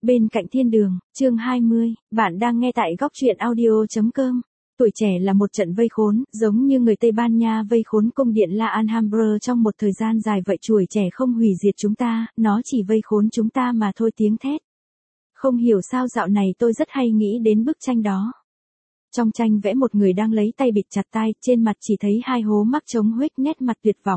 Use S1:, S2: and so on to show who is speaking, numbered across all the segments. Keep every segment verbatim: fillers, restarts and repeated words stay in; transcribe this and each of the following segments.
S1: Bên cạnh thiên đường, chương hai mươi, bạn đang nghe tại góc truyện audio chấm com. Tuổi trẻ là một trận vây khốn, giống như người Tây Ban Nha vây khốn cung điện La Alhambra trong một thời gian dài vậy. Tuổi trẻ không hủy diệt chúng ta, nó chỉ vây khốn chúng ta mà thôi. Tiếng thét. Không hiểu sao dạo này tôi rất hay nghĩ đến bức tranh đó. Trong tranh vẽ một người đang lấy tay bịt chặt tai, trên mặt chỉ thấy hai hố mắc trống huếch, nét mặt tuyệt vọng.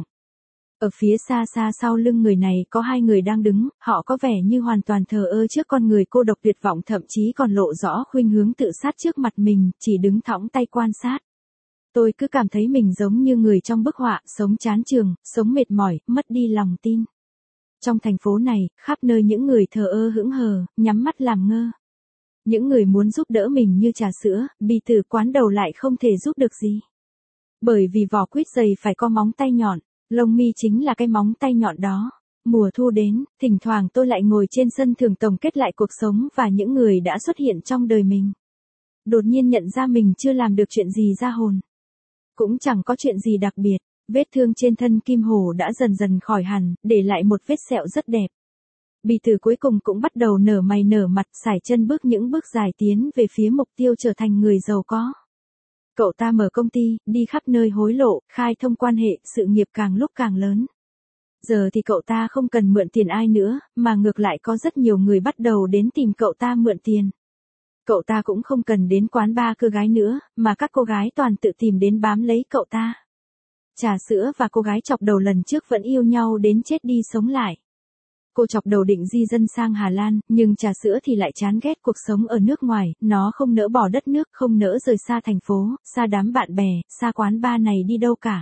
S1: Ở phía xa xa sau lưng người này có hai người đang đứng, họ có vẻ như hoàn toàn thờ ơ trước con người cô độc tuyệt vọng, thậm chí còn lộ rõ khuynh hướng tự sát trước mặt mình, chỉ đứng thõng tay quan sát. Tôi cứ cảm thấy mình giống như người trong bức họa, sống chán chường, sống mệt mỏi, mất đi lòng tin. Trong thành phố này, khắp nơi những người thờ ơ hững hờ, nhắm mắt làm ngơ. Những người muốn giúp đỡ mình như trà sữa, bì từ quán đầu lại không thể giúp được gì. Bởi vì vỏ quýt dày phải có móng tay nhọn. Lông mi chính là cái móng tay nhọn đó. Mùa thu đến, thỉnh thoảng tôi lại ngồi trên sân thượng tổng kết lại cuộc sống và những người đã xuất hiện trong đời mình. Đột nhiên nhận ra mình chưa làm được chuyện gì ra hồn. Cũng chẳng có chuyện gì đặc biệt. Vết thương trên thân Kim Hổ đã dần dần khỏi hẳn, để lại một vết sẹo rất đẹp. Bì từ cuối cùng cũng bắt đầu nở mày nở mặt, sải chân bước những bước dài tiến về phía mục tiêu trở thành người giàu có. Cậu ta mở công ty, đi khắp nơi hối lộ, khai thông quan hệ, sự nghiệp càng lúc càng lớn. Giờ thì cậu ta không cần mượn tiền ai nữa, mà ngược lại có rất nhiều người bắt đầu đến tìm cậu ta mượn tiền. Cậu ta cũng không cần đến quán bar cưa gái nữa, mà các cô gái toàn tự tìm đến bám lấy cậu ta. Trà sữa và cô gái chọc đầu lần trước vẫn yêu nhau đến chết đi sống lại. Cô chọc đầu định di dân sang Hà Lan, nhưng trà sữa thì lại chán ghét cuộc sống ở nước ngoài, nó không nỡ bỏ đất nước, không nỡ rời xa thành phố, xa đám bạn bè, xa quán bar này đi đâu cả.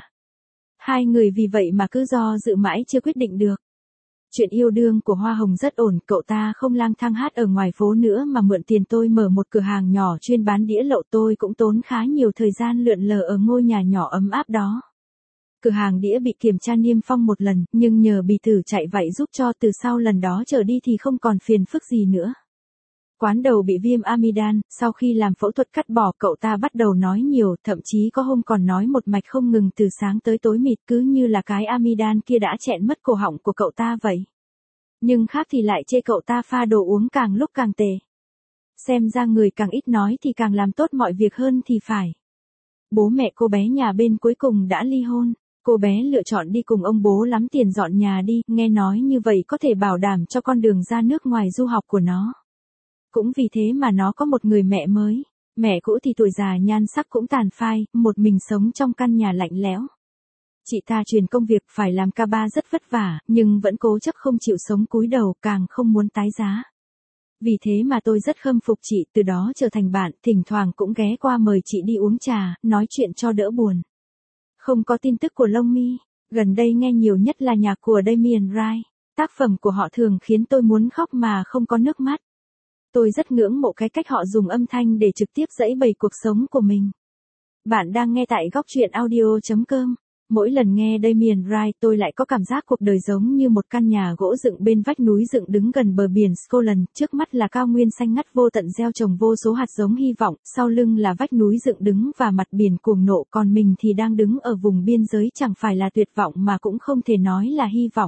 S1: Hai người vì vậy mà cứ do dự mãi chưa quyết định được. Chuyện yêu đương của Hoa Hồng rất ổn, cậu ta không lang thang hát ở ngoài phố nữa mà mượn tiền tôi mở một cửa hàng nhỏ chuyên bán đĩa lậu. Tôi cũng tốn khá nhiều thời gian lượn lờ ở ngôi nhà nhỏ ấm áp đó. Cửa hàng đĩa bị kiểm tra niêm phong một lần, nhưng nhờ bì tử chạy vậy giúp cho từ sau lần đó trở đi thì không còn phiền phức gì nữa. Quán đầu bị viêm amidan, sau khi làm phẫu thuật cắt bỏ cậu ta bắt đầu nói nhiều, thậm chí có hôm còn nói một mạch không ngừng từ sáng tới tối mịt, cứ như là cái amidan kia đã chẹn mất cổ họng của cậu ta vậy. Nhưng khác thì lại chê cậu ta pha đồ uống càng lúc càng tệ. Xem ra người càng ít nói thì càng làm tốt mọi việc hơn thì phải. Bố mẹ cô bé nhà bên cuối cùng đã ly hôn. Cô bé lựa chọn đi cùng ông bố lắm tiền dọn nhà đi, nghe nói như vậy có thể bảo đảm cho con đường ra nước ngoài du học của nó. Cũng vì thế mà nó có một người mẹ mới. Mẹ cũ thì tuổi già nhan sắc cũng tàn phai, một mình sống trong căn nhà lạnh lẽo. Chị ta truyền công việc phải làm ca ba rất vất vả, nhưng vẫn cố chấp không chịu sống cúi đầu, càng không muốn tái giá. Vì thế mà tôi rất khâm phục chị, từ đó trở thành bạn, thỉnh thoảng cũng ghé qua mời chị đi uống trà, nói chuyện cho đỡ buồn. Không có tin tức của Long Mi, gần đây nghe nhiều nhất là nhạc của Damien Rice. Tác phẩm của họ thường khiến tôi muốn khóc mà không có nước mắt. Tôi rất ngưỡng mộ cái cách họ dùng âm thanh để trực tiếp giãy bày cuộc sống của mình. Bạn đang nghe tại góc truyện audio chấm com. Mỗi lần nghe Damien Rice tôi lại có cảm giác cuộc đời giống như một căn nhà gỗ dựng bên vách núi dựng đứng gần bờ biển Scotland, trước mắt là cao nguyên xanh ngắt vô tận gieo trồng vô số hạt giống hy vọng, sau lưng là vách núi dựng đứng và mặt biển cuồng nộ, còn mình thì đang đứng ở vùng biên giới, chẳng phải là tuyệt vọng mà cũng không thể nói là hy vọng.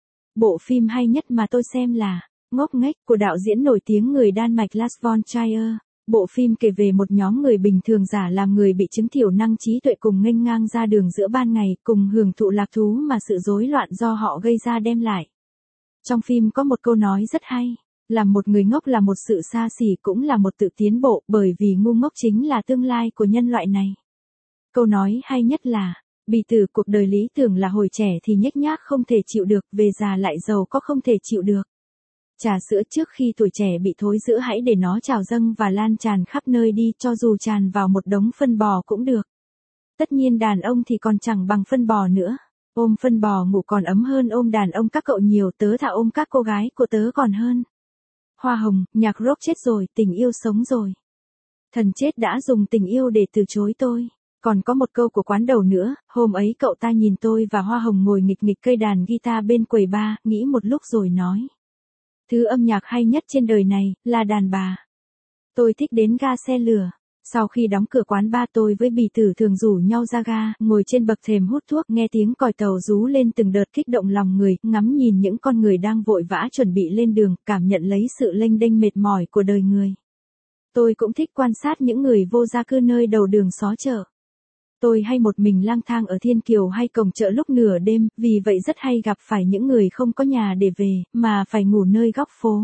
S1: Bộ phim hay nhất mà tôi xem là Ngốc Nghếch của đạo diễn nổi tiếng người Đan Mạch Lars von Trier. Bộ phim kể về một nhóm người bình thường giả làm người bị chứng thiểu năng trí tuệ cùng nghênh ngang ra đường giữa ban ngày, cùng hưởng thụ lạc thú mà sự rối loạn do họ gây ra đem lại. Trong phim có một câu nói rất hay, làm một người ngốc là một sự xa xỉ cũng là một tự tiến bộ, bởi vì ngu ngốc chính là tương lai của nhân loại này. Câu nói hay nhất là, bì tử cuộc đời lý tưởng là hồi trẻ thì nhếch nhác không thể chịu được, về già lại giàu có không thể chịu được. Trà sữa trước khi tuổi trẻ bị thối rữa hãy để nó trào dâng và lan tràn khắp nơi đi, cho dù tràn vào một đống phân bò cũng được. Tất nhiên đàn ông thì còn chẳng bằng phân bò nữa. Ôm phân bò ngủ còn ấm hơn ôm đàn ông các cậu nhiều, tớ thà ôm các cô gái của tớ còn hơn. Hoa Hồng, nhạc rock chết rồi, tình yêu sống rồi. Thần chết đã dùng tình yêu để từ chối tôi. Còn có một câu của quán đầu nữa, hôm ấy cậu ta nhìn tôi và Hoa Hồng ngồi nghịch nghịch cây đàn guitar bên quầy bar, nghĩ một lúc rồi nói. Thứ âm nhạc hay nhất trên đời này, là đàn bà. Tôi thích đến ga xe lửa. Sau khi đóng cửa quán bar tôi với Bì Tử thường rủ nhau ra ga, ngồi trên bậc thềm hút thuốc, nghe tiếng còi tàu rú lên từng đợt kích động lòng người, ngắm nhìn những con người đang vội vã chuẩn bị lên đường, cảm nhận lấy sự lênh đênh mệt mỏi của đời người. Tôi cũng thích quan sát những người vô gia cư nơi đầu đường xó chợ. Tôi hay một mình lang thang ở Thiên Kiều hay cổng chợ lúc nửa đêm, vì vậy rất hay gặp phải những người không có nhà để về, mà phải ngủ nơi góc phố.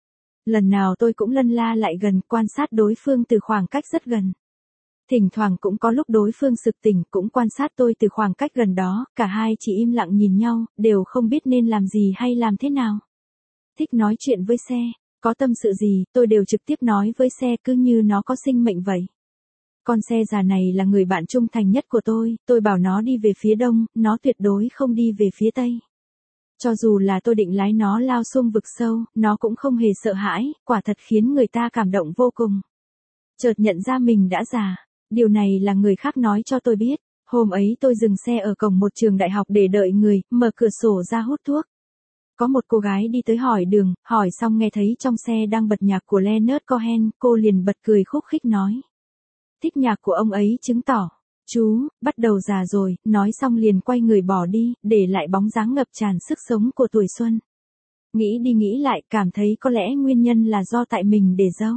S1: Lần nào tôi cũng lân la lại gần, quan sát đối phương từ khoảng cách rất gần. Thỉnh thoảng cũng có lúc đối phương sực tỉnh, cũng quan sát tôi từ khoảng cách gần đó, cả hai chỉ im lặng nhìn nhau, đều không biết nên làm gì hay làm thế nào. Thích nói chuyện với xe, có tâm sự gì, tôi đều trực tiếp nói với xe cứ như nó có sinh mệnh vậy. Con xe già này là người bạn trung thành nhất của tôi, tôi bảo nó đi về phía đông, nó tuyệt đối không đi về phía tây. Cho dù là tôi định lái nó lao sông vực sâu, nó cũng không hề sợ hãi, quả thật khiến người ta cảm động vô cùng. Chợt nhận ra mình đã già, điều này là người khác nói cho tôi biết. Hôm ấy tôi dừng xe ở cổng một trường đại học để đợi người, mở cửa sổ ra hút thuốc. Có một cô gái đi tới hỏi đường, hỏi xong nghe thấy trong xe đang bật nhạc của Leonard Cohen, cô liền bật cười khúc khích nói. Thích nhạc của ông ấy chứng tỏ, chú, bắt đầu già rồi, nói xong liền quay người bỏ đi, để lại bóng dáng ngập tràn sức sống của tuổi xuân. Nghĩ đi nghĩ lại, cảm thấy có lẽ nguyên nhân là do tại mình để râu.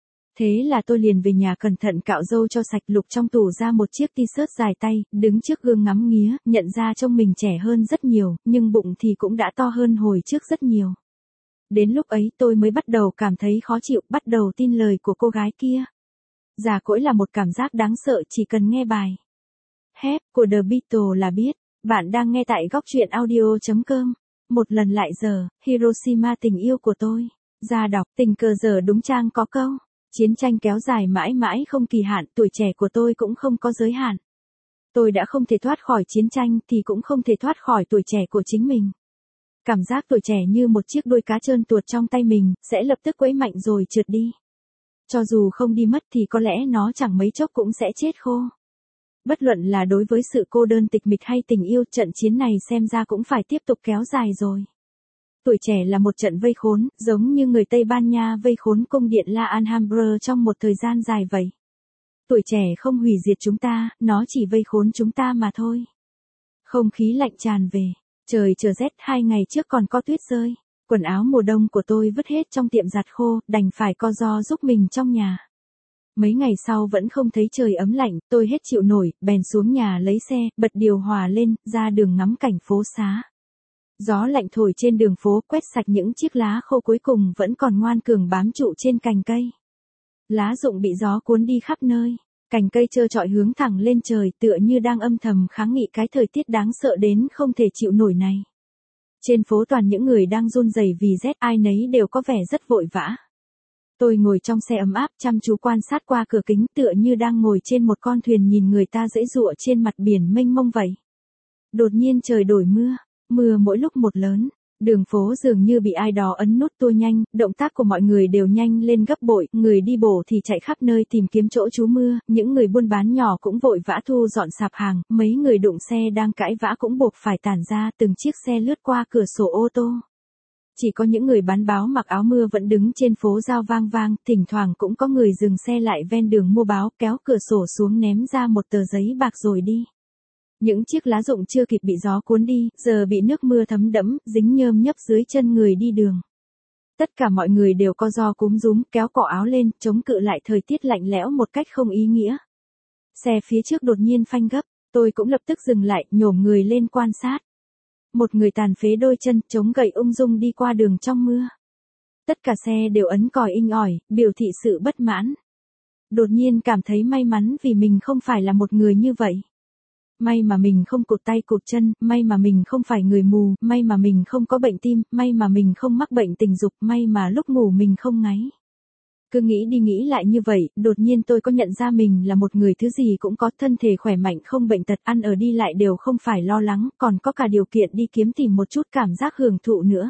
S1: Thế là tôi liền về nhà cẩn thận cạo râu cho sạch, lục trong tủ ra một chiếc t-shirt dài tay, đứng trước gương ngắm nghía, nhận ra trông mình trẻ hơn rất nhiều, nhưng bụng thì cũng đã to hơn hồi trước rất nhiều. Đến lúc ấy tôi mới bắt đầu cảm thấy khó chịu, bắt đầu tin lời của cô gái kia. Già cỗi là một cảm giác đáng sợ, chỉ cần nghe bài Help của The Beatles là biết. Bạn đang nghe tại góc truyện audio chấm com. Một lần lại giờ, Hiroshima tình yêu của tôi. Ra đọc, tình cờ giờ đúng trang có câu. Chiến tranh kéo dài mãi mãi không kỳ hạn, tuổi trẻ của tôi cũng không có giới hạn. Tôi đã không thể thoát khỏi chiến tranh thì cũng không thể thoát khỏi tuổi trẻ của chính mình. Cảm giác tuổi trẻ như một chiếc đuôi cá trơn tuột trong tay mình, sẽ lập tức quẫy mạnh rồi trượt đi. Cho dù không đi mất thì có lẽ nó chẳng mấy chốc cũng sẽ chết khô. Bất luận là đối với sự cô đơn tịch mịch hay tình yêu, trận chiến này xem ra cũng phải tiếp tục kéo dài rồi. Tuổi trẻ là một trận vây khốn, giống như người Tây Ban Nha vây khốn cung điện La Alhambra trong một thời gian dài vậy. Tuổi trẻ không hủy diệt chúng ta, nó chỉ vây khốn chúng ta mà thôi. Không khí lạnh tràn về, trời trở rét, hai ngày trước còn có tuyết rơi. Quần áo mùa đông của tôi vứt hết trong tiệm giặt khô, đành phải co ro giúp mình trong nhà. Mấy ngày sau vẫn không thấy trời ấm lạnh, tôi hết chịu nổi, bèn xuống nhà lấy xe, bật điều hòa lên, ra đường ngắm cảnh phố xá. Gió lạnh thổi trên đường phố, quét sạch những chiếc lá khô cuối cùng vẫn còn ngoan cường bám trụ trên cành cây. Lá rụng bị gió cuốn đi khắp nơi, cành cây trơ trọi hướng thẳng lên trời, tựa như đang âm thầm kháng nghị cái thời tiết đáng sợ đến không thể chịu nổi này. Trên phố toàn những người đang run rẩy vì rét, ai nấy đều có vẻ rất vội vã. Tôi ngồi trong xe ấm áp, chăm chú quan sát qua cửa kính, tựa như đang ngồi trên một con thuyền nhìn người ta giãy giụa trên mặt biển mênh mông vậy. Đột nhiên trời đổi mưa, mưa mỗi lúc một lớn, đường phố dường như bị ai đó ấn nút tua nhanh, động tác của mọi người đều nhanh lên gấp bội, người đi bộ thì chạy khắp nơi tìm kiếm chỗ trú mưa, những người buôn bán nhỏ cũng vội vã thu dọn sạp hàng, mấy người đụng xe đang cãi vã cũng buộc phải tản ra, từng chiếc xe lướt qua cửa sổ ô tô. Chỉ có những người bán báo mặc áo mưa vẫn đứng trên phố rao vang vang, thỉnh thoảng cũng có người dừng xe lại ven đường mua báo, kéo cửa sổ xuống ném ra một tờ giấy bạc rồi đi. Những chiếc lá rụng chưa kịp bị gió cuốn đi, giờ bị nước mưa thấm đẫm, dính nhơm nhấp dưới chân người đi đường. Tất cả mọi người đều co ro cúm rúm, kéo cỏ áo lên, chống cự lại thời tiết lạnh lẽo một cách không ý nghĩa. Xe phía trước đột nhiên phanh gấp, tôi cũng lập tức dừng lại, nhổm người lên quan sát. Một người tàn phế đôi chân, chống gậy ung dung đi qua đường trong mưa. Tất cả xe đều ấn còi inh ỏi, biểu thị sự bất mãn. Đột nhiên cảm thấy may mắn vì mình không phải là một người như vậy. May mà mình không cụt tay cụt chân, may mà mình không phải người mù, may mà mình không có bệnh tim, may mà mình không mắc bệnh tình dục, may mà lúc ngủ mình không ngáy. Cứ nghĩ đi nghĩ lại như vậy, đột nhiên tôi có nhận ra mình là một người thứ gì cũng có, thân thể khỏe mạnh không bệnh tật, ăn ở đi lại đều không phải lo lắng, còn có cả điều kiện đi kiếm tìm một chút cảm giác hưởng thụ nữa.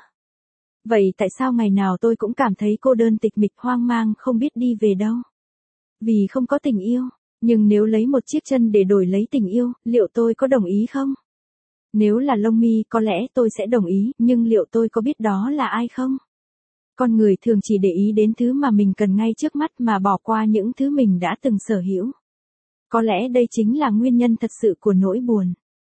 S1: Vậy tại sao ngày nào tôi cũng cảm thấy cô đơn tịch mịch hoang mang không biết đi về đâu? Vì không có tình yêu. Nhưng nếu lấy một chiếc chân để đổi lấy tình yêu, liệu tôi có đồng ý không? Nếu là lông mi có lẽ tôi sẽ đồng ý, nhưng liệu tôi có biết đó là ai không? Con người thường chỉ để ý đến thứ mà mình cần ngay trước mắt mà bỏ qua những thứ mình đã từng sở hữu. Có lẽ đây chính là nguyên nhân thật sự của nỗi buồn.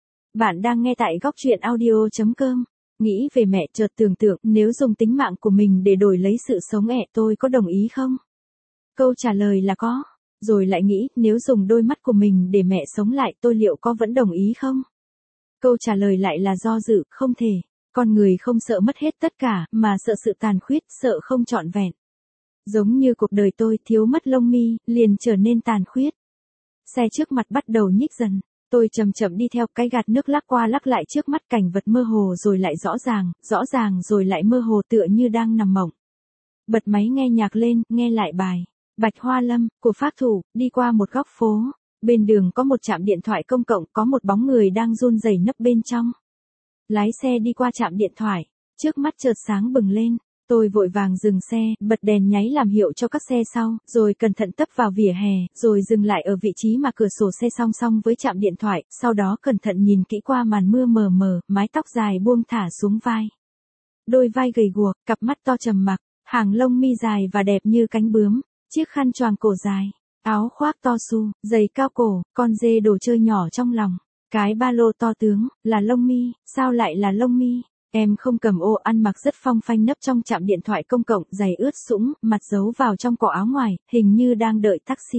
S1: Bạn đang nghe tại góc truyện audio chấm com. Nghĩ về mẹ chợt tưởng tượng nếu dùng tính mạng của mình để đổi lấy sự sống ẹ tôi có đồng ý không? Câu trả lời là có. Rồi lại nghĩ nếu dùng đôi mắt của mình để mẹ sống lại tôi liệu có vẫn đồng ý không? Câu trả lời lại là do dự, không thể. Con người không sợ mất hết tất cả mà sợ sự tàn khuyết, sợ không trọn vẹn. Giống như cuộc đời tôi thiếu mất lông mi, liền trở nên tàn khuyết. Xe trước mặt bắt đầu nhích dần. Tôi chậm chậm đi theo cái gạt nước lắc qua lắc lại trước mắt cảnh vật mơ hồ rồi lại rõ ràng, rõ ràng rồi lại mơ hồ tựa như đang nằm mộng. Bật máy nghe nhạc lên, nghe lại bài Bạch Hoa Lâm của Phác Thủ, đi qua một góc phố. Bên đường có một trạm điện thoại công cộng, có một bóng người đang run rẩy nấp bên trong. Lái xe đi qua trạm điện thoại, trước mắt chợt sáng bừng lên. Tôi vội vàng dừng xe, bật đèn nháy làm hiệu cho các xe sau, rồi cẩn thận tấp vào vỉa hè, rồi dừng lại ở vị trí mà cửa sổ xe song song với trạm điện thoại, sau đó cẩn thận nhìn kỹ qua màn mưa mờ mờ, mái tóc dài buông thả xuống vai. Đôi vai gầy guộc, cặp mắt to trầm mặc, hàng lông mi dài và đẹp như cánh bướm, chiếc khăn choàng cổ dài, áo khoác to su, giày cao cổ, con dê đồ chơi nhỏ trong lòng, cái ba lô to tướng, là lông mi, sao lại là lông mi? Em không cầm ô, ăn mặc rất phong phanh nấp trong trạm điện thoại công cộng, giày ướt sũng, mặt giấu vào trong cổ áo ngoài, hình như đang đợi taxi.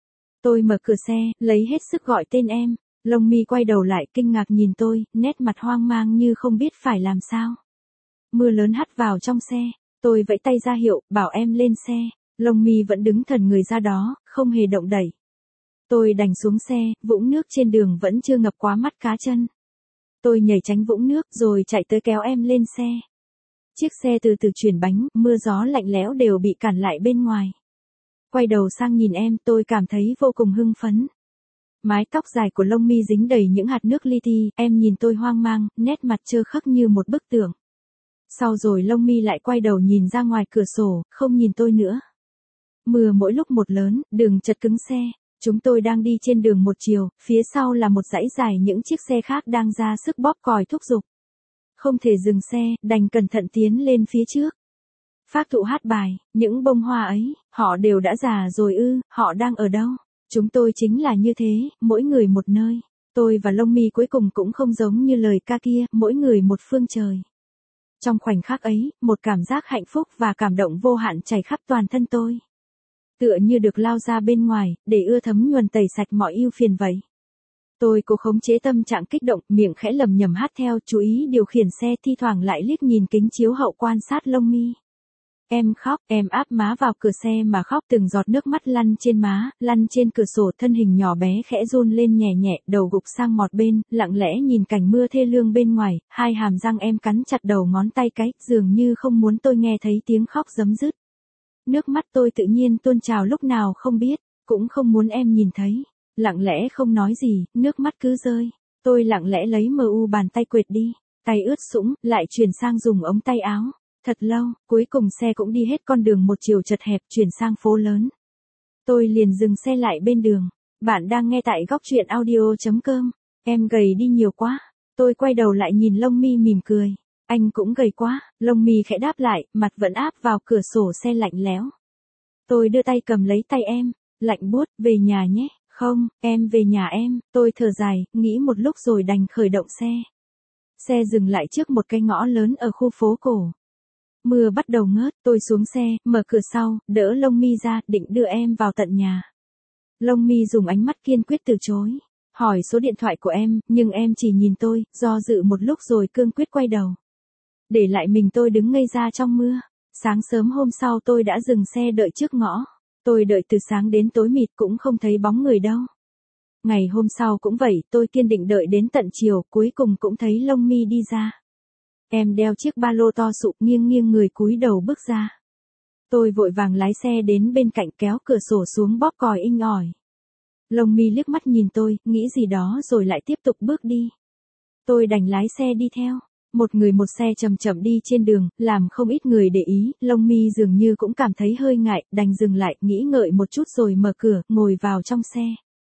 S1: Tôi mở cửa xe, lấy hết sức gọi tên em. Lông mi quay đầu lại kinh ngạc nhìn tôi, nét mặt hoang mang như không biết phải làm sao. Mưa lớn hắt vào trong xe, tôi vẫy tay ra hiệu, bảo em lên xe. Lông mi vẫn đứng thần người ra đó, không hề động đẩy. Tôi đành xuống xe, vũng nước trên đường vẫn chưa ngập quá mắt cá chân. Tôi nhảy tránh vũng nước rồi chạy tới kéo em lên xe. Chiếc xe từ từ chuyển bánh, mưa gió lạnh lẽo đều bị cản lại bên ngoài. Quay đầu sang nhìn em, tôi cảm thấy vô cùng hưng phấn. Mái tóc dài của lông mi dính đầy những hạt nước li ti, em nhìn tôi hoang mang, nét mặt trơ khắc như một bức tượng. Sau rồi lông mi lại quay đầu nhìn ra ngoài cửa sổ, không nhìn tôi nữa. Mưa mỗi lúc một lớn, đường chật cứng xe. Chúng tôi đang đi trên đường một chiều, phía sau là một dãy dài những chiếc xe khác đang ra sức bóp còi thúc giục. Không thể dừng xe, đành cẩn thận tiến lên phía trước. Phác Thụ hát bài, những bông hoa ấy, họ đều đã già rồi ư, họ đang ở đâu? Chúng tôi chính là như thế, mỗi người một nơi. Tôi và lông mi cuối cùng cũng không giống như lời ca kia, mỗi người một phương trời. Trong khoảnh khắc ấy, một cảm giác hạnh phúc và cảm động vô hạn chảy khắp toàn thân tôi. Tựa như được lao ra bên ngoài, để ưa thấm nhuần tẩy sạch mọi ưu phiền vậy. Tôi cố khống chế tâm trạng kích động, miệng khẽ lầm nhầm hát theo, chú ý điều khiển xe, thi thoảng lại liếc nhìn kính chiếu hậu quan sát lông mi. Em khóc, em áp má vào cửa xe mà khóc, từng giọt nước mắt lăn trên má, lăn trên cửa sổ, thân hình nhỏ bé khẽ run lên nhẹ nhẹ, đầu gục sang một bên, lặng lẽ nhìn cảnh mưa thê lương bên ngoài, hai hàm răng em cắn chặt đầu ngón tay cái, dường như không muốn tôi nghe thấy tiếng khóc giấm dứt. Nước mắt tôi tự nhiên tuôn trào lúc nào không biết, cũng không muốn em nhìn thấy. Lặng lẽ không nói gì, nước mắt cứ rơi. Tôi lặng lẽ lấy mờ u bàn tay quệt đi, tay ướt sũng, lại chuyển sang dùng ống tay áo. Thật lâu, cuối cùng xe cũng đi hết con đường một chiều chật hẹp, chuyển sang phố lớn. Tôi liền dừng xe lại bên đường. Bạn đang nghe tại góc truyện audio chấm com. Em gầy đi nhiều quá. Tôi quay đầu lại nhìn lông mi mỉm cười. Anh cũng gầy quá, lông mi khẽ đáp lại, mặt vẫn áp vào cửa sổ xe lạnh lẽo. Tôi đưa tay cầm lấy tay em, lạnh buốt, về nhà nhé. Không, em về nhà em, tôi thở dài, nghĩ một lúc rồi đành khởi động xe. Xe dừng lại trước một cái ngõ lớn ở khu phố cổ. Mưa bắt đầu ngớt, tôi xuống xe, mở cửa sau, đỡ lông mi ra, định đưa em vào tận nhà. Lông mi dùng ánh mắt kiên quyết từ chối. Hỏi số điện thoại của em, nhưng em chỉ nhìn tôi, do dự một lúc rồi cương quyết quay đầu. Để lại mình tôi đứng ngây ra trong mưa. Sáng sớm hôm sau tôi đã dừng xe đợi trước ngõ. Tôi đợi từ sáng đến tối mịt cũng không thấy bóng người đâu. Ngày hôm sau cũng vậy, tôi kiên định đợi đến tận chiều, cuối cùng cũng thấy lông mi đi ra. Em đeo chiếc ba lô to sụ, nghiêng nghiêng người cúi đầu bước ra. Tôi vội vàng lái xe đến bên cạnh, kéo cửa sổ xuống bóp còi inh ỏi. Lông mi liếc mắt nhìn tôi, nghĩ gì đó rồi lại tiếp tục bước đi. Tôi đành lái xe đi theo. Một người một xe chậm chậm đi trên đường, làm không ít người để ý, lông mi dường như cũng cảm thấy hơi ngại, đành dừng lại, nghĩ ngợi một chút rồi mở cửa, ngồi vào trong xe.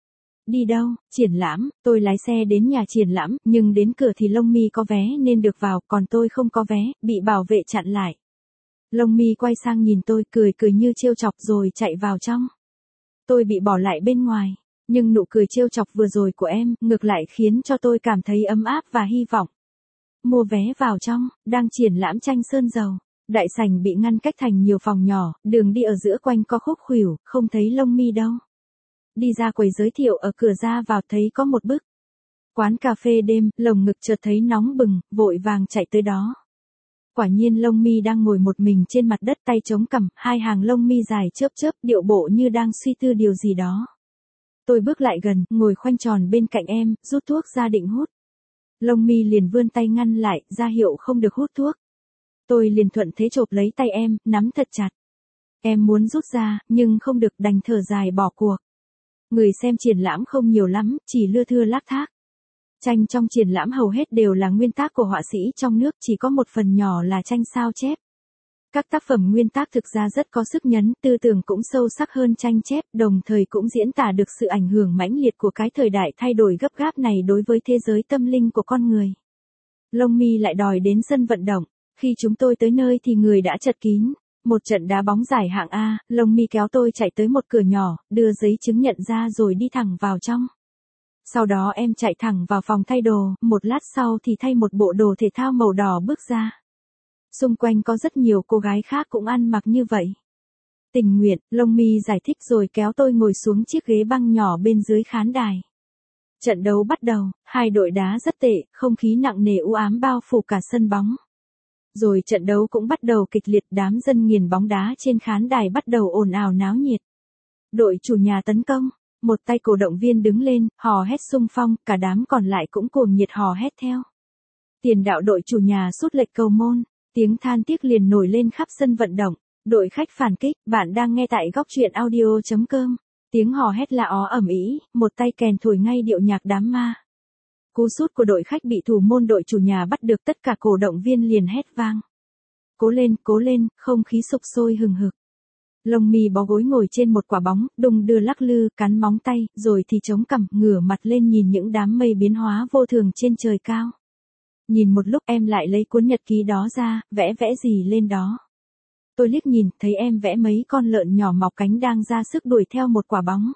S1: Đi đâu? Triển lãm. Tôi lái xe đến nhà triển lãm, nhưng đến cửa thì lông mi có vé nên được vào, còn tôi không có vé, bị bảo vệ chặn lại. Lông mi quay sang nhìn tôi cười cười như trêu chọc rồi chạy vào trong. Tôi bị bỏ lại bên ngoài, nhưng nụ cười trêu chọc vừa rồi của em ngược lại khiến cho tôi cảm thấy ấm áp và hy vọng. Mua vé vào trong, đang triển lãm tranh sơn dầu. Đại sảnh bị ngăn cách thành nhiều phòng nhỏ, đường đi ở giữa quanh co khúc khuỷu, không thấy Lông mi đâu. Đi ra quầy giới thiệu ở cửa ra vào thấy có một bức quán cà phê đêm, lồng ngực chợt thấy nóng bừng, vội vàng chạy tới đó. Quả nhiên Lông mi đang ngồi một mình trên mặt đất tay chống cằm, hai hàng lông mi dài chớp chớp, điệu bộ như đang suy tư điều gì đó. Tôi bước lại gần, ngồi khoanh tròn bên cạnh em, rút thuốc ra định hút. Lông mi liền vươn tay ngăn lại, ra hiệu không được hút thuốc. Tôi liền thuận thế chộp lấy tay em, nắm thật chặt. Em muốn rút ra, nhưng không được, đành thở dài bỏ cuộc. Người xem triển lãm không nhiều lắm, chỉ lưa thưa lác thác. Tranh trong triển lãm hầu hết đều là nguyên tác của họa sĩ trong nước, chỉ có một phần nhỏ là tranh sao chép. Các tác phẩm nguyên tác thực ra rất có sức nhấn, tư tưởng cũng sâu sắc hơn tranh chép, đồng thời cũng diễn tả được sự ảnh hưởng mãnh liệt của cái thời đại thay đổi gấp gáp này đối với thế giới tâm linh của con người. Lông mi lại đòi đến sân vận động. Khi chúng tôi tới nơi thì người đã chật kín. Một trận đá bóng giải hạng A, Lông mi kéo tôi chạy tới một cửa nhỏ, đưa giấy chứng nhận ra rồi đi thẳng vào trong. Sau đó em chạy thẳng vào phòng thay đồ, một lát sau thì thay một bộ đồ thể thao màu đỏ bước ra. Xung quanh có rất nhiều cô gái khác cũng ăn mặc như vậy. Tình nguyện, Lông mi giải thích rồi kéo tôi ngồi xuống chiếc ghế băng nhỏ bên dưới khán đài. Trận đấu bắt đầu, hai đội đá rất tệ, không khí nặng nề u ám bao phủ cả sân bóng. Rồi trận đấu cũng bắt đầu kịch liệt, đám dân nghiền bóng đá trên khán đài bắt đầu ồn ào náo nhiệt. Đội chủ nhà tấn công, một tay cổ động viên đứng lên, hò hét xung phong, cả đám còn lại cũng cuồng nhiệt hò hét theo. Tiền đạo đội chủ nhà sút lệch cầu môn, tiếng than tiếc liền nổi lên khắp sân vận động. Đội khách phản kích, bạn đang nghe tại góc truyện audio chấm com. Tiếng hò hét là ó ầm ĩ, một tay kèn thổi ngay điệu nhạc đám ma. Cú sút của đội khách bị thủ môn đội chủ nhà bắt được, tất cả cổ động viên liền hét vang. Cố lên, cố lên, không khí sục sôi hừng hực. Lông mi bó gối ngồi trên một quả bóng, đung đưa lắc lư, cắn móng tay, rồi thì chống cằm, ngửa mặt lên nhìn những đám mây biến hóa vô thường trên trời cao. Nhìn một lúc em lại lấy cuốn nhật ký đó ra, vẽ vẽ gì lên đó. Tôi liếc nhìn, thấy em vẽ mấy con lợn nhỏ mọc cánh đang ra sức đuổi theo một quả bóng.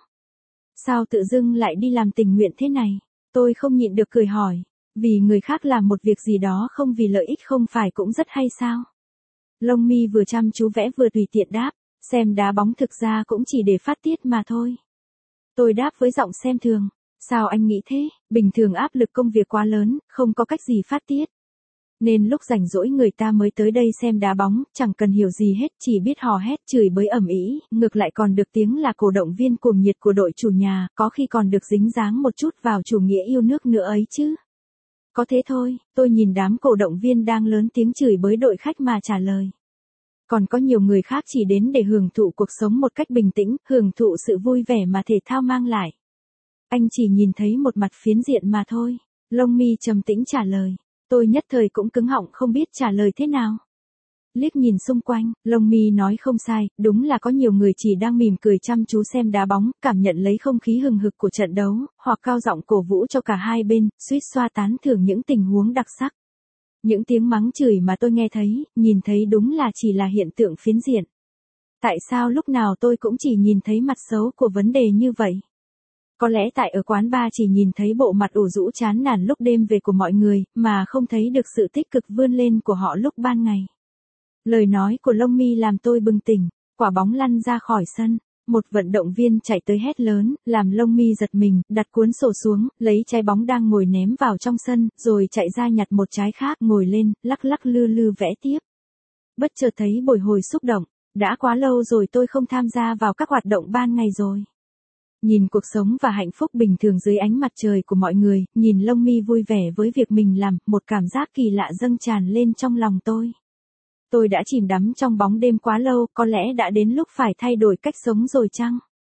S1: Sao tự dưng lại đi làm tình nguyện thế này? Tôi không nhịn được cười hỏi, vì người khác làm một việc gì đó không vì lợi ích không phải cũng rất hay sao? Lông mi vừa chăm chú vẽ vừa tùy tiện đáp, xem đá bóng thực ra cũng chỉ để phát tiết mà thôi. Tôi đáp với giọng xem thường, sao anh nghĩ thế, bình thường áp lực công việc quá lớn, không có cách gì phát tiết. Nên lúc rảnh rỗi người ta mới tới đây xem đá bóng, chẳng cần hiểu gì hết, chỉ biết hò hét chửi bới ầm ĩ, ngược lại còn được tiếng là cổ động viên cuồng nhiệt của đội chủ nhà, có khi còn được dính dáng một chút vào chủ nghĩa yêu nước nữa ấy chứ. Có thế thôi, tôi nhìn đám cổ động viên đang lớn tiếng chửi bới đội khách mà trả lời. Còn có nhiều người khác chỉ đến để hưởng thụ cuộc sống một cách bình tĩnh, hưởng thụ sự vui vẻ mà thể thao mang lại. Anh chỉ nhìn thấy một mặt phiến diện mà thôi. Lông mi trầm tĩnh trả lời. Tôi nhất thời cũng cứng họng không biết trả lời thế nào. Liếc nhìn xung quanh, Lông mi nói không sai, đúng là có nhiều người chỉ đang mỉm cười chăm chú xem đá bóng, cảm nhận lấy không khí hừng hực của trận đấu, hoặc cao giọng cổ vũ cho cả hai bên, suýt xoa tán thưởng những tình huống đặc sắc. Những tiếng mắng chửi mà tôi nghe thấy, nhìn thấy đúng là chỉ là hiện tượng phiến diện. Tại sao lúc nào tôi cũng chỉ nhìn thấy mặt xấu của vấn đề như vậy? Có lẽ tại ở quán bar chỉ nhìn thấy bộ mặt ủ rũ chán nản lúc đêm về của mọi người, mà không thấy được sự tích cực vươn lên của họ lúc ban ngày. Lời nói của Lông mi làm tôi bừng tỉnh, quả bóng lăn ra khỏi sân. Một vận động viên chạy tới hét lớn, làm Lông mi giật mình, đặt cuốn sổ xuống, lấy trái bóng đang ngồi ném vào trong sân, rồi chạy ra nhặt một trái khác, ngồi lên, lắc lắc lư lư vẽ tiếp. Bất chợt thấy bồi hồi xúc động, đã quá lâu rồi tôi không tham gia vào các hoạt động ban ngày rồi. Nhìn cuộc sống và hạnh phúc bình thường dưới ánh mặt trời của mọi người, nhìn Lông mi vui vẻ với việc mình làm, một cảm giác kỳ lạ dâng tràn lên trong lòng tôi. Tôi đã chìm đắm trong bóng đêm quá lâu, có lẽ đã đến lúc phải thay đổi cách sống rồi chăng?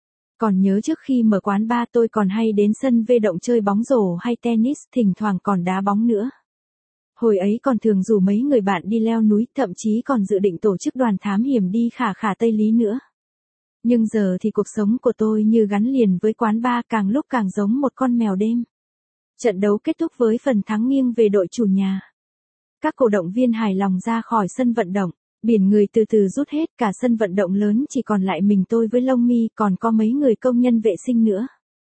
S1: Còn nhớ trước khi mở quán bar tôi còn hay đến sân vận động chơi bóng rổ hay tennis, thỉnh thoảng còn đá bóng nữa. Hồi ấy còn thường rủ mấy người bạn đi leo núi, thậm chí còn dự định tổ chức đoàn thám hiểm đi Khả Khả Tây Lý nữa. Nhưng giờ thì cuộc sống của tôi như gắn liền với quán bar, càng lúc càng giống một con mèo đêm. Trận đấu kết thúc với phần thắng nghiêng về đội chủ nhà. Các cổ động viên hài lòng ra khỏi sân vận động, Biển người từ từ rút hết, cả sân vận động lớn chỉ còn lại mình tôi với Long Mi, còn có mấy người công nhân vệ sinh nữa.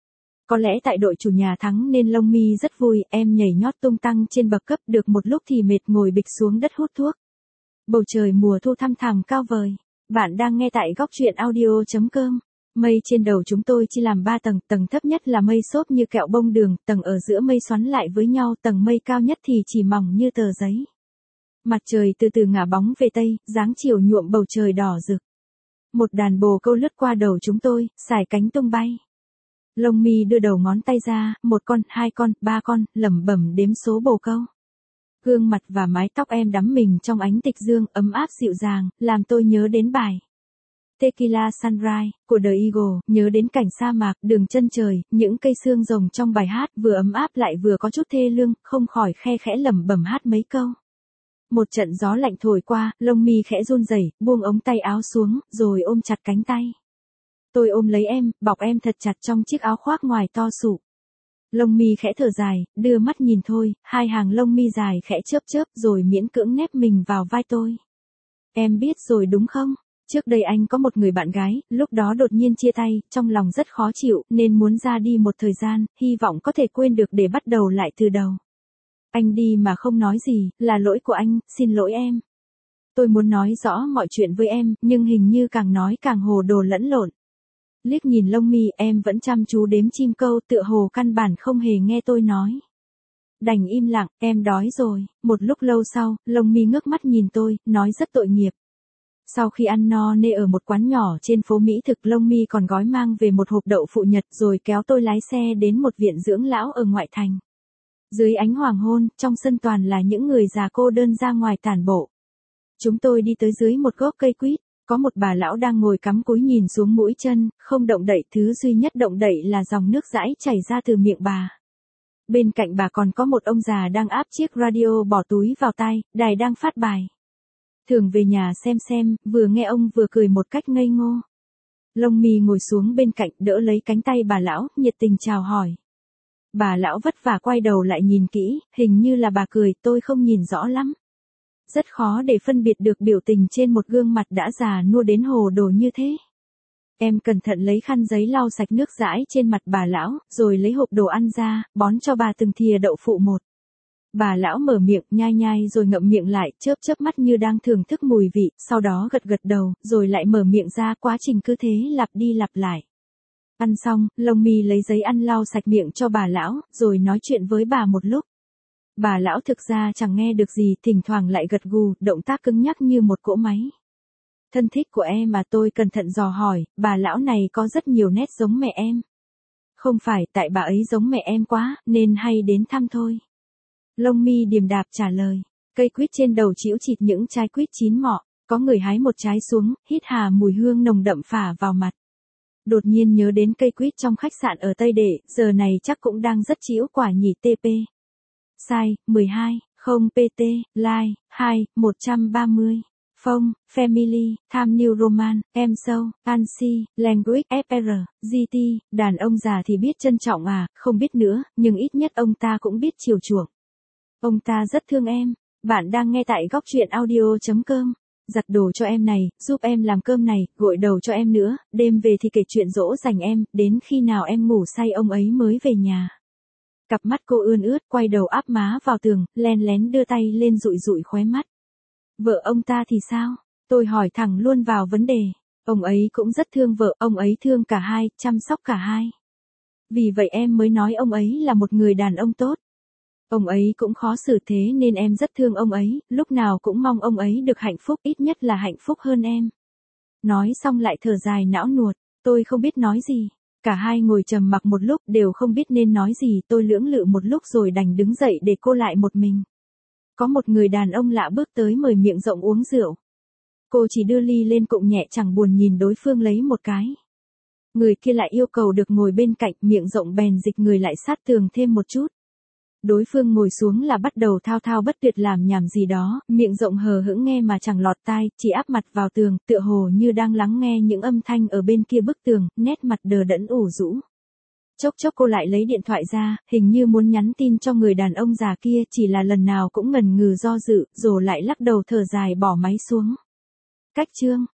S1: Có lẽ tại đội chủ nhà thắng nên Long Mi rất vui, em nhảy nhót tung tăng trên bậc cấp, được một lúc thì mệt ngồi bịch xuống đất hút thuốc. Bầu trời mùa thu thăm thẳm cao vời. Bạn đang nghe tại góc truyện audio chấm com. Mây trên đầu chúng tôi chia làm ba tầng, tầng thấp nhất là mây xốp như kẹo bông đường, tầng ở giữa mây xoắn lại với nhau, tầng mây cao nhất thì chỉ mỏng như tờ giấy. Mặt trời từ từ ngả bóng về tây, dáng chiều nhuộm bầu trời đỏ rực. Một đàn bồ câu lướt qua đầu chúng tôi, sải cánh tung bay. Long Mi đưa đầu ngón tay ra, một con, hai con, ba con, lẩm bẩm đếm số bồ câu. Gương mặt và mái tóc em đắm mình trong ánh tịch dương, ấm áp dịu dàng, làm tôi nhớ đến bài Tequila Sunrise, của The Eagle, nhớ đến cảnh sa mạc, đường chân trời, những cây xương rồng trong bài hát, vừa ấm áp lại vừa có chút thê lương, không khỏi khe khẽ lẩm bẩm hát mấy câu. Một trận gió lạnh thổi qua, Long Mi khẽ run rẩy, buông ống tay áo xuống, rồi ôm chặt cánh tay. Tôi ôm lấy em, bọc em thật chặt trong chiếc áo khoác ngoài to sụ. Long Mi khẽ thở dài, đưa mắt nhìn thôi, hai hàng lông mi dài khẽ chớp chớp rồi miễn cưỡng nép mình vào vai tôi. Em biết rồi đúng không? Trước đây anh có một người bạn gái, lúc đó đột nhiên chia tay, trong lòng rất khó chịu, nên muốn ra đi một thời gian, hy vọng có thể quên được để bắt đầu lại từ đầu. Anh đi mà không nói gì, là lỗi của anh, xin lỗi em. Tôi muốn nói rõ mọi chuyện với em, nhưng hình như càng nói càng hồ đồ lẫn lộn. Liếc nhìn Long Mi, em vẫn chăm chú đếm chim câu, tựa hồ căn bản không hề nghe tôi nói. Đành im lặng, em đói rồi. Một lúc lâu sau, Long Mi ngước mắt nhìn tôi, nói rất tội nghiệp. Sau khi ăn no nê ở một quán nhỏ trên phố Mỹ thực, Long Mi còn gói mang về một hộp đậu phụ Nhật rồi kéo tôi lái xe đến một viện dưỡng lão ở ngoại thành. Dưới ánh hoàng hôn, trong sân toàn là những người già cô đơn ra ngoài tản bộ. Chúng tôi đi tới dưới một gốc cây quýt. Có một bà lão đang ngồi cắm cúi nhìn xuống mũi chân, không động đậy, thứ duy nhất động đậy là dòng nước dãi chảy ra từ miệng bà. Bên cạnh bà còn có một ông già đang áp chiếc radio bỏ túi vào tai, đài đang phát bài. Thường về nhà xem xem, vừa nghe ông vừa cười một cách ngây ngô. Long Mi ngồi xuống bên cạnh, đỡ lấy cánh tay bà lão, nhiệt tình chào hỏi. Bà lão vất vả quay đầu lại nhìn kỹ, hình như là bà cười, tôi không nhìn rõ lắm. Rất khó để phân biệt được biểu tình trên một gương mặt đã già nua đến hồ đồ như thế. Em cẩn thận lấy khăn giấy lau sạch nước dãi trên mặt bà lão, rồi lấy hộp đồ ăn ra, bón cho bà từng thìa đậu phụ một. Bà lão mở miệng, nhai nhai rồi ngậm miệng lại, chớp chớp mắt như đang thưởng thức mùi vị, sau đó gật gật đầu, rồi lại mở miệng ra, quá trình cứ thế lặp đi lặp lại. Ăn xong, Long Mi lấy giấy ăn lau sạch miệng cho bà lão, rồi nói chuyện với bà một lúc. Bà lão thực ra chẳng nghe được gì, thỉnh thoảng lại gật gù, động tác cứng nhắc như một cỗ máy. Thân thích của em mà, tôi cẩn thận dò hỏi, bà lão này có rất nhiều nét giống mẹ em. Không phải, tại bà ấy giống mẹ em quá, nên hay đến thăm thôi. Long Mi điềm đạp trả lời. Cây quýt trên đầu chĩu chịt những trái quýt chín mọ, có người hái một trái xuống, hít hà mùi hương nồng đậm phả vào mặt. Đột nhiên nhớ đến cây quýt trong khách sạn ở Tây Đệ, giờ này chắc cũng đang rất chĩu quả nhỉ. tê pê. Sai, mười hai, không pê tê, like, hai, một trăm ba mươi. Phone, Family, Time New Roman, Em Show, Ansi, Language, ép rờ, giê tê, đàn ông già thì biết trân trọng à, không biết nữa, nhưng ít nhất ông ta cũng biết chiều chuộng. Ông ta rất thương em. Bạn đang nghe tại góc truyện audio chấm com. Giặt đồ cho em này, giúp em làm cơm này, gội đầu cho em nữa, đêm về thì kể chuyện dỗ dành em, đến khi nào em ngủ say ông ấy mới về nhà. Cặp mắt cô ươn ướt, quay đầu áp má vào tường, len lén đưa tay lên dụi dụi khóe mắt. Vợ ông ta thì sao? Tôi hỏi thẳng luôn vào vấn đề. Ông ấy cũng rất thương vợ, ông ấy thương cả hai, chăm sóc cả hai. Vì vậy em mới nói ông ấy là một người đàn ông tốt. Ông ấy cũng khó xử thế nên em rất thương ông ấy, lúc nào cũng mong ông ấy được hạnh phúc, ít nhất là hạnh phúc hơn em. Nói xong lại thở dài não nuột, tôi không biết nói gì. Cả hai ngồi trầm mặc một lúc, đều không biết nên nói gì, tôi lưỡng lự một lúc rồi đành đứng dậy để cô lại một mình. Có một người đàn ông lạ bước tới mời miệng rộng uống rượu. Cô chỉ đưa ly lên cụng nhẹ, chẳng buồn nhìn đối phương lấy một cái. Người kia lại yêu cầu được ngồi bên cạnh, miệng rộng bèn dịch người lại sát tường thêm một chút. Đối phương ngồi xuống là bắt đầu thao thao bất tuyệt làm nhảm gì đó, miệng rộng hờ hững nghe mà chẳng lọt tai, chỉ áp mặt vào tường, tựa hồ như đang lắng nghe những âm thanh ở bên kia bức tường, nét mặt đờ đẫn ủ rũ. Chốc chốc cô lại lấy điện thoại ra, hình như muốn nhắn tin cho người đàn ông già kia, chỉ là lần nào cũng ngần ngừ do dự, rồi lại lắc đầu thở dài bỏ máy xuống. Cách chương